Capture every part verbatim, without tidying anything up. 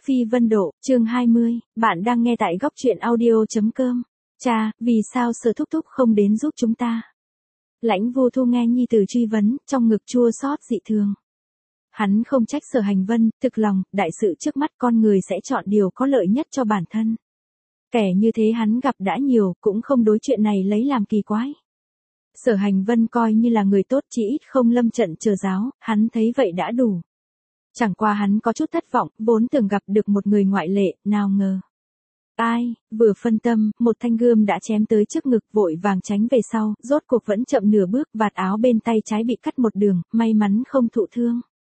Phi Vân Độ, chương hai mươi, bạn đang nghe tại góc truyện audio.com. Cha, vì sao Sở thúc thúc không đến giúp chúng ta? Lãnh Vô Thu nghe nhi tử truy vấn, trong ngực chua xót dị thường. Hắn không trách Sở Hành Vân, thực lòng, đại sự trước mắt con người sẽ chọn điều có lợi nhất cho bản thân. Kẻ như thế hắn gặp đã nhiều, cũng không đối chuyện này lấy làm kỳ quái. Sở Hành Vân coi như là người tốt chỉ ít không lâm trận chờ giáo, hắn thấy vậy đã đủ. Chẳng qua hắn có chút thất vọng, vốn tưởng gặp được một người ngoại lệ, nào ngờ. Ai, vừa phân tâm, một thanh gươm đã chém tới trước ngực, vội vàng tránh về sau, rốt cuộc vẫn chậm nửa bước, vạt áo bên tay trái bị cắt một đường, may mắn không thụ thương.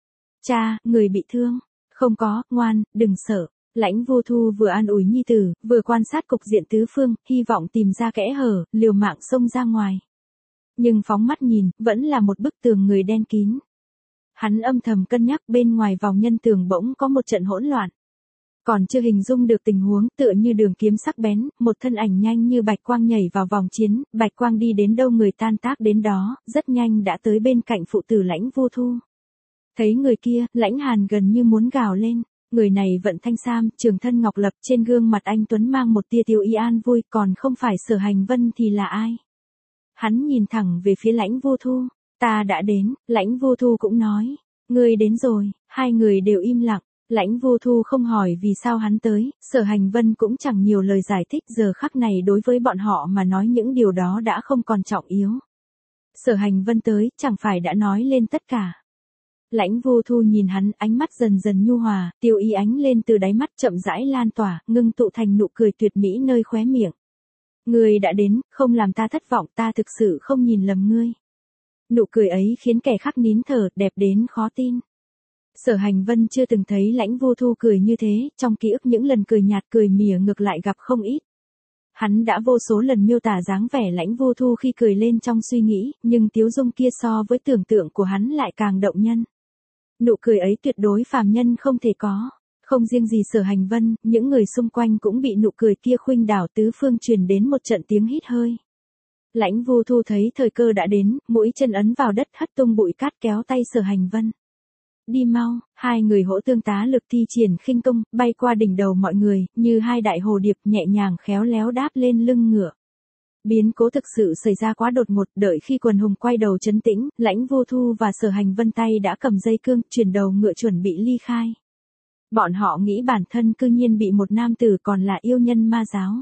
Cha, người bị thương. Không có, ngoan, đừng sợ. Lãnh Vô Thu vừa an ủi nhi tử, vừa quan sát cục diện tứ phương, hy vọng tìm ra kẽ hở, liều mạng xông ra ngoài. Nhưng phóng mắt nhìn, vẫn là một bức tường người đen kín. Hắn âm thầm cân nhắc bên ngoài vòng nhân tường bỗng có một trận hỗn loạn. Còn chưa hình dung được tình huống, tựa như đường kiếm sắc bén, một thân ảnh nhanh như bạch quang nhảy vào vòng chiến, bạch quang đi đến đâu người tan tác đến đó, rất nhanh đã tới bên cạnh phụ tử Lãnh Vô Thu. Thấy người kia, Lãnh Hàn gần như muốn gào lên, người này vận thanh sam, trường thân ngọc lập, trên gương mặt anh tuấn mang một tia tiêu ý an vui, còn không phải Sở Hành Vân thì là ai? Hắn nhìn thẳng về phía Lãnh Vô Thu. Ta đã đến, Lãnh Vô Thu cũng nói. Ngươi đến rồi, hai người đều im lặng. Lãnh Vô Thu không hỏi vì sao hắn tới, Sở Hành Vân cũng chẳng nhiều lời giải thích, giờ khắc này đối với bọn họ mà nói những điều đó đã không còn trọng yếu. Sở Hành Vân tới, chẳng phải đã nói lên tất cả. Lãnh Vô Thu nhìn hắn, ánh mắt dần dần nhu hòa, tiêu ý ánh lên từ đáy mắt chậm rãi lan tỏa, ngưng tụ thành nụ cười tuyệt mỹ nơi khóe miệng. Ngươi đã đến, không làm ta thất vọng, ta thực sự không nhìn lầm ngươi. Nụ cười ấy khiến kẻ khác nín thở, đẹp đến khó tin. Sở Hành Vân chưa từng thấy Lãnh Vô Thu cười như thế, trong ký ức những lần cười nhạt cười mỉa ngược lại gặp không ít. Hắn đã vô số lần miêu tả dáng vẻ Lãnh Vô Thu khi cười lên trong suy nghĩ, nhưng tiếu dung kia so với tưởng tượng của hắn lại càng động nhân. Nụ cười ấy tuyệt đối phàm nhân không thể có. Không riêng gì Sở Hành Vân, những người xung quanh cũng bị nụ cười kia khuynh đảo, tứ phương truyền đến một trận tiếng hít hơi. Lãnh Vô Thu thấy thời cơ đã đến, mũi chân ấn vào đất hất tung bụi cát kéo tay Sở Hành Vân. Đi mau, hai người hỗ tương tá lực thi triển khinh công, bay qua đỉnh đầu mọi người, như hai đại hồ điệp nhẹ nhàng khéo léo đáp lên lưng ngựa. Biến cố thực sự xảy ra quá đột ngột, đợi khi quần hùng quay đầu trấn tĩnh, Lãnh Vô Thu và Sở Hành Vân tay đã cầm dây cương, chuyển đầu ngựa chuẩn bị ly khai. Bọn họ nghĩ bản thân cư nhiên bị một nam tử còn là yêu nhân ma giáo.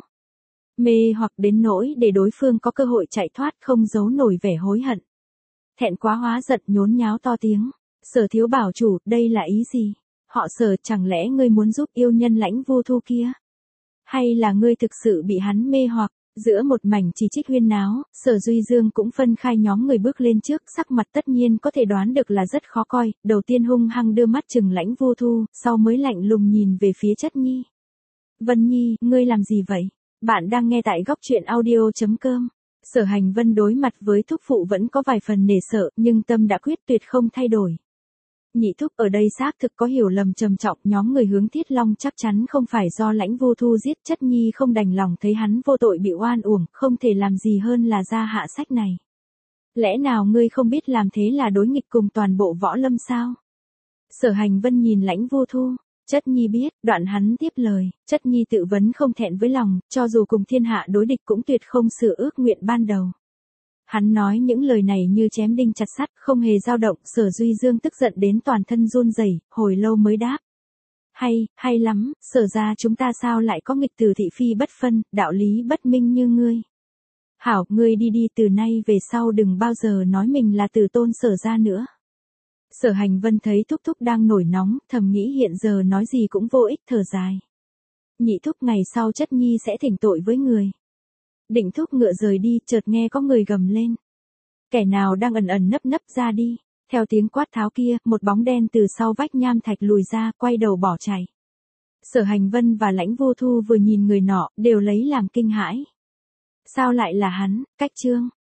Mê hoặc đến nỗi để đối phương có cơ hội chạy thoát, không giấu nổi vẻ hối hận. Thẹn quá hóa giận, nhốn nháo to tiếng. Sở thiếu bảo chủ, đây là ý gì? Họ Sở, chẳng lẽ ngươi muốn giúp yêu nhân Lãnh Vô Thu kia? Hay là ngươi thực sự bị hắn mê hoặc? Giữa một mảnh chỉ trích huyên náo, Sở Duy Dương cũng phân khai nhóm người bước lên trước, sắc mặt tất nhiên có thể đoán được là rất khó coi, đầu tiên hung hăng đưa mắt chừng Lãnh Vô Thu, sau mới lạnh lùng nhìn về phía Chất Nhi. Vân Nhi, ngươi làm gì vậy? Bạn đang nghe tại góc truyện audio.com. Sở Hành Vân đối mặt với thúc phụ vẫn có vài phần nể sợ, nhưng tâm đã quyết tuyệt không thay đổi. Nhị thúc ở đây xác thực có hiểu lầm trầm trọng, nhóm người Hướng Thiết Long chắc chắn không phải do Lãnh Vô Thu giết. Chất Nhi không đành lòng thấy hắn vô tội bị oan uổng, không thể làm gì hơn là ra hạ sách này. Lẽ nào ngươi không biết làm thế là đối nghịch cùng toàn bộ võ lâm sao? Sở Hành Vân nhìn Lãnh Vô Thu. Chất Nhi biết, đoạn hắn tiếp lời, Chất Nhi tự vấn không thẹn với lòng, cho dù cùng thiên hạ đối địch cũng tuyệt không sửa ước nguyện ban đầu. Hắn nói những lời này như chém đinh chặt sắt, không hề dao động. Sở Duy Dương tức giận đến toàn thân run rẩy, hồi lâu mới đáp. Hay, hay lắm, Sở ra chúng ta sao lại có nghịch từ thị phi bất phân, đạo lý bất minh như ngươi. Hảo, ngươi đi đi, từ nay về sau đừng bao giờ nói mình là tử tôn Sở ra nữa. Sở Hành Vân thấy thúc thúc đang nổi nóng, thầm nghĩ hiện giờ nói gì cũng vô ích, thở dài. Nhị thúc ngày sau Chất Nhi sẽ thỉnh tội với người. Định thúc ngựa rời đi, chợt nghe có người gầm lên. Kẻ nào đang ẩn ẩn nấp nấp ra đi. Theo tiếng quát tháo kia, một bóng đen từ sau vách nham thạch lùi ra, quay đầu bỏ chạy. Sở Hành Vân và Lãnh Vô Thu vừa nhìn người nọ, đều lấy làm kinh hãi. Sao lại là hắn? Cách Trương.